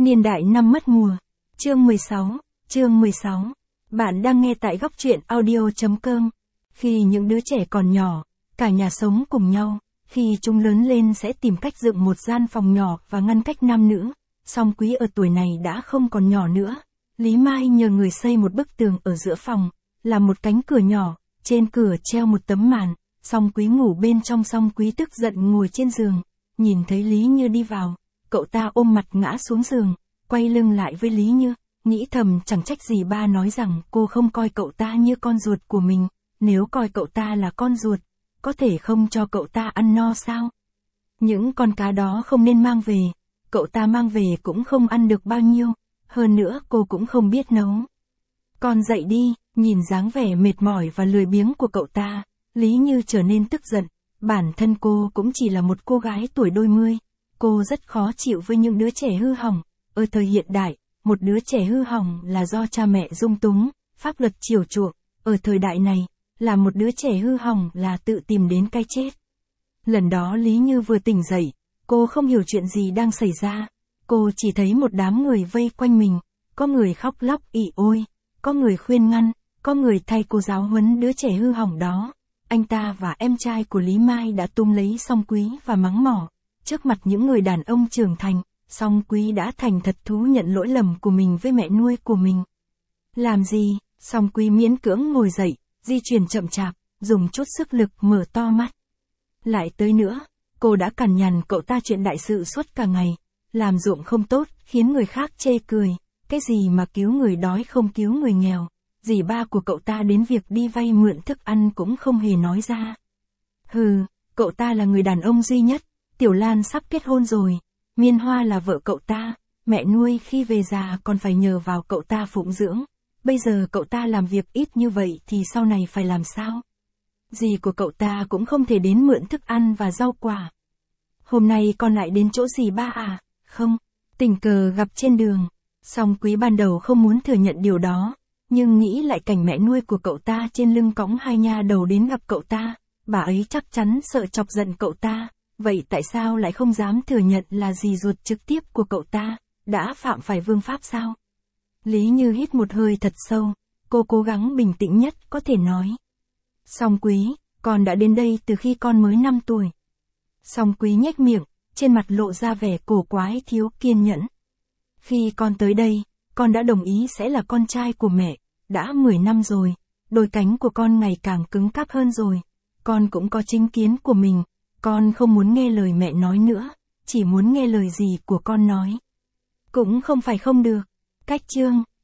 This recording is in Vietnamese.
Niên đại năm mất mùa. Chương 16. Bạn đang nghe tại góc truyện audio.com. Khi những đứa trẻ còn nhỏ, cả nhà sống cùng nhau, khi chúng lớn lên sẽ tìm cách dựng một gian phòng nhỏ và ngăn cách nam nữ. Song Quý ở tuổi này đã không còn nhỏ nữa. Lý Mai nhờ người xây một bức tường ở giữa phòng, làm một cánh cửa nhỏ, trên cửa treo một tấm màn. Song Quý ngủ bên trong. Song Quý tức giận ngồi trên giường, nhìn thấy Lý Như đi vào, cậu ta ôm mặt ngã xuống giường, quay lưng lại với Lý Như, nghĩ thầm chẳng trách gì ba nói rằng cô không coi cậu ta như con ruột của mình, nếu coi cậu ta là con ruột, có thể không cho cậu ta ăn no sao? Những con cá đó không nên mang về, cậu ta mang về cũng không ăn được bao nhiêu, hơn nữa cô cũng không biết nấu. Con dậy đi, nhìn dáng vẻ mệt mỏi và lười biếng của cậu ta, Lý Như trở nên tức giận, bản thân cô cũng chỉ là một cô gái tuổi đôi mươi, cô rất khó chịu với những đứa trẻ hư hỏng. Ở thời hiện đại, một đứa trẻ hư hỏng là do cha mẹ dung túng, pháp luật chiều chuộng, ở thời đại này, là một đứa trẻ hư hỏng là tự tìm đến cái chết. Lần đó Lý Như vừa tỉnh dậy, cô không hiểu chuyện gì đang xảy ra, cô chỉ thấy một đám người vây quanh mình, có người khóc lóc ỉ ôi, có người khuyên ngăn, có người thay cô giáo huấn đứa trẻ hư hỏng đó. Anh ta và em trai của Lý Mai đã túm lấy Song Quý và mắng mỏ, trước mặt những người đàn ông trưởng thành. Song Quý đã thành thật thú nhận lỗi lầm của mình với mẹ nuôi của mình. Làm gì? Song Quý miễn cưỡng ngồi dậy, di chuyển chậm chạp, dùng chút sức lực mở to mắt. Lại tới nữa, cô đã cằn nhằn cậu ta chuyện đại sự suốt cả ngày, làm ruộng không tốt, khiến người khác chê cười, cái gì mà cứu người đói không cứu người nghèo, dì ba của cậu ta đến việc đi vay mượn thức ăn cũng không hề nói ra. Hừ, cậu ta là người đàn ông duy nhất, Tiểu Lan sắp kết hôn rồi. Miên Hoa là vợ cậu ta, mẹ nuôi khi về già còn phải nhờ vào cậu ta phụng dưỡng. Bây giờ cậu ta làm việc ít như vậy thì sau này phải làm sao? Dì của cậu ta cũng không thể đến mượn thức ăn và rau quả. Hôm nay con lại đến chỗ dì ba à? Không, tình cờ gặp trên đường. Song Quý ban đầu không muốn thừa nhận điều đó, nhưng nghĩ lại cảnh mẹ nuôi của cậu ta trên lưng cõng hai nha đầu đến gặp cậu ta, bà ấy chắc chắn sợ chọc giận cậu ta. Vậy tại sao lại không dám thừa nhận là dì ruột trực tiếp của cậu ta, đã phạm phải vương pháp sao? Lý Như hít một hơi thật sâu, cô cố gắng bình tĩnh nhất có thể nói. Song Quý, con đã đến đây từ khi con mới 5 tuổi. Song Quý nhếch miệng, trên mặt lộ ra vẻ cổ quái thiếu kiên nhẫn. Khi con tới đây, con đã đồng ý sẽ là con trai của mẹ, đã 10 năm rồi, đôi cánh của con ngày càng cứng cáp hơn rồi, con cũng có chính kiến của mình. Con không muốn nghe lời mẹ nói nữa, chỉ muốn nghe lời dì của con nói. Cũng không phải không được. Cách chương